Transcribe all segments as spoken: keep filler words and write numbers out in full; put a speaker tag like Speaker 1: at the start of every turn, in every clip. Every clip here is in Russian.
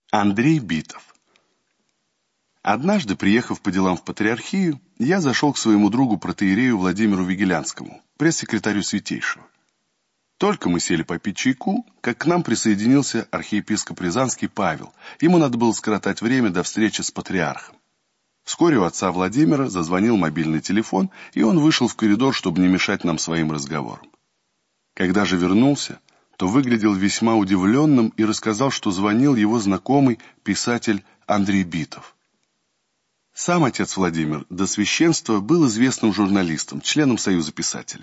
Speaker 1: Андрей Битов. Однажды, приехав по делам в Патриархию, я зашел к своему другу протоиерею Владимиру Вигелянскому, пресс-секретарю Святейшего. Только мы сели попить чайку, как к нам присоединился архиепископ Рязанский Павел. Ему надо было скоротать время до встречи с патриархом. Вскоре у отца Владимира зазвонил мобильный телефон, и он вышел в коридор, чтобы не мешать нам своим разговором. Когда же вернулся, то выглядел весьма удивленным и рассказал, что звонил его знакомый писатель Андрей Битов. Сам отец Владимир до священства был известным журналистом, членом Союза писателей.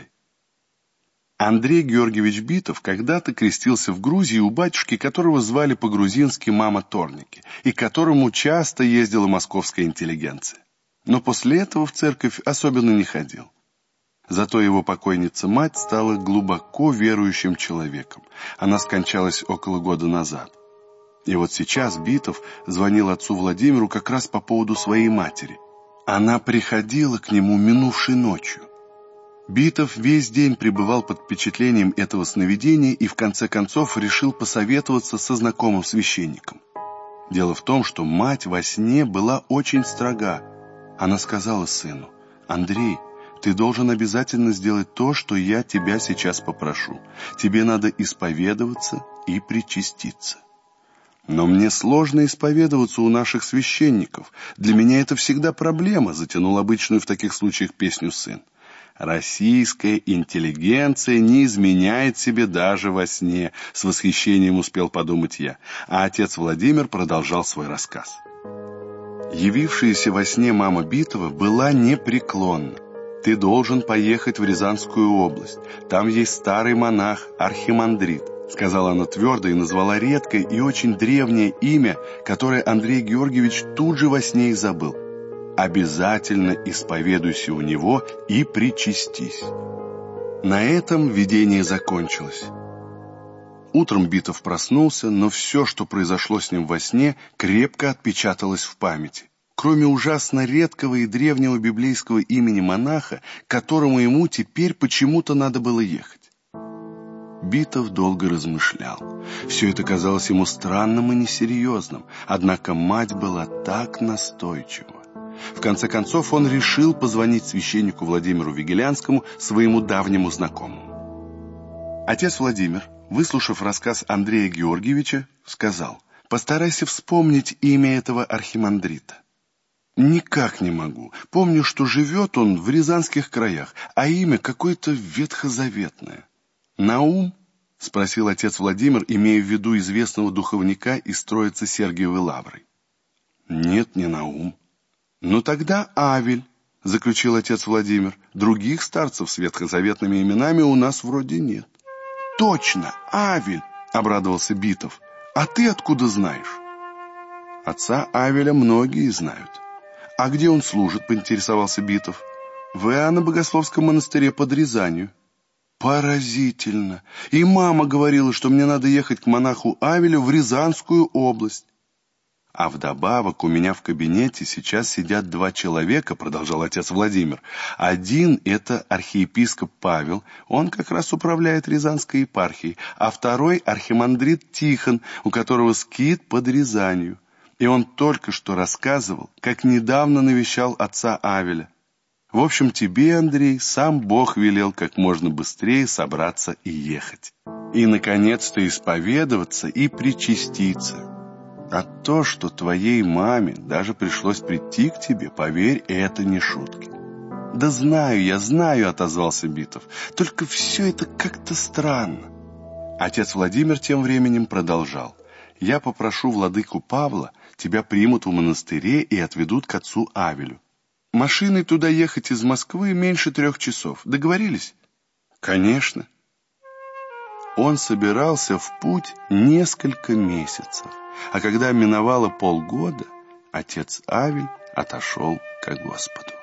Speaker 1: Андрей Георгиевич Битов когда-то крестился в Грузии у батюшки, которого звали по-грузински Мама Торники, и к которому часто ездила московская интеллигенция. Но после этого в церковь особенно не ходил. Зато его покойница-мать стала глубоко верующим человеком. Она скончалась около года назад. И вот сейчас Битов звонил отцу Владимиру как раз по поводу своей матери. Она приходила к нему минувшей ночью. Битов весь день пребывал под впечатлением этого сновидения и в конце концов решил посоветоваться со знакомым священником. Дело в том, что мать во сне была очень строга. Она сказала сыну: «Андрей, ты должен обязательно сделать то, что я тебя сейчас попрошу. Тебе надо исповедоваться и причаститься». «Но мне сложно исповедоваться у наших священников. Для меня это всегда проблема», — затянул обычную в таких случаях песню сын. «Российская интеллигенция не изменяет себе даже во сне», — с восхищением успел подумать я. А отец Владимир продолжал свой рассказ. Явившаяся во сне мама Битова была непреклонна. «Ты должен поехать в Рязанскую область. Там есть старый монах, архимандрит», — сказала она твердо и назвала редкое и очень древнее имя, которое Андрей Георгиевич тут же во сне и забыл. «Обязательно исповедуйся у него и причастись». На этом видение закончилось. Утром Битов проснулся, но все, что произошло с ним во сне, крепко отпечаталось в памяти. Кроме ужасно редкого и древнего библейского имени монаха, к которому ему теперь почему-то надо было ехать. Битов долго размышлял. Все это казалось ему странным и несерьезным, однако мать была так настойчива. В конце концов он решил позвонить священнику Владимиру Вигелянскому, своему давнему знакомому. Отец Владимир, выслушав рассказ Андрея Георгиевича, сказал: «Постарайся вспомнить имя этого архимандрита». «Никак не могу. Помню, что живет он в рязанских краях, а имя какое-то ветхозаветное». «Наум?» — спросил отец Владимир, имея в виду известного духовника из Троицы Сергиевой Лавры. «Нет, не Наум». «Ну тогда Авель», — заключил отец Владимир. «Других старцев с ветхозаветными именами у нас вроде нет». «Точно, Авель!» — обрадовался Битов. «А ты откуда знаешь?» «Отца Авеля многие знают». «А где он служит?» — поинтересовался Битов. «В Иоанно-Богословском монастыре под Рязанью». «Поразительно! И мама говорила, что мне надо ехать к монаху Авелю в Рязанскую область». «А вдобавок у меня в кабинете сейчас сидят два человека», — продолжал отец Владимир. «Один — это архиепископ Павел, он как раз управляет Рязанской епархией, а второй — архимандрит Тихон, у которого скит под Рязанью. И он только что рассказывал, как недавно навещал отца Авеля. В общем, тебе, Андрей, сам Бог велел как можно быстрее собраться и ехать. И, наконец-то, исповедоваться и причаститься. А то, что твоей маме даже пришлось прийти к тебе, поверь, это не шутки». «Да знаю, я знаю», — отозвался Битов. «Только все это как-то странно». Отец Владимир тем временем продолжал: «Я попрошу владыку Павла, тебя примут в монастыре и отведут к отцу Авелю. Машиной туда ехать из Москвы меньше трех часов. Договорились?» «Конечно». Он собирался в путь несколько месяцев, а когда миновало полгода, отец Авель отошел ко Господу.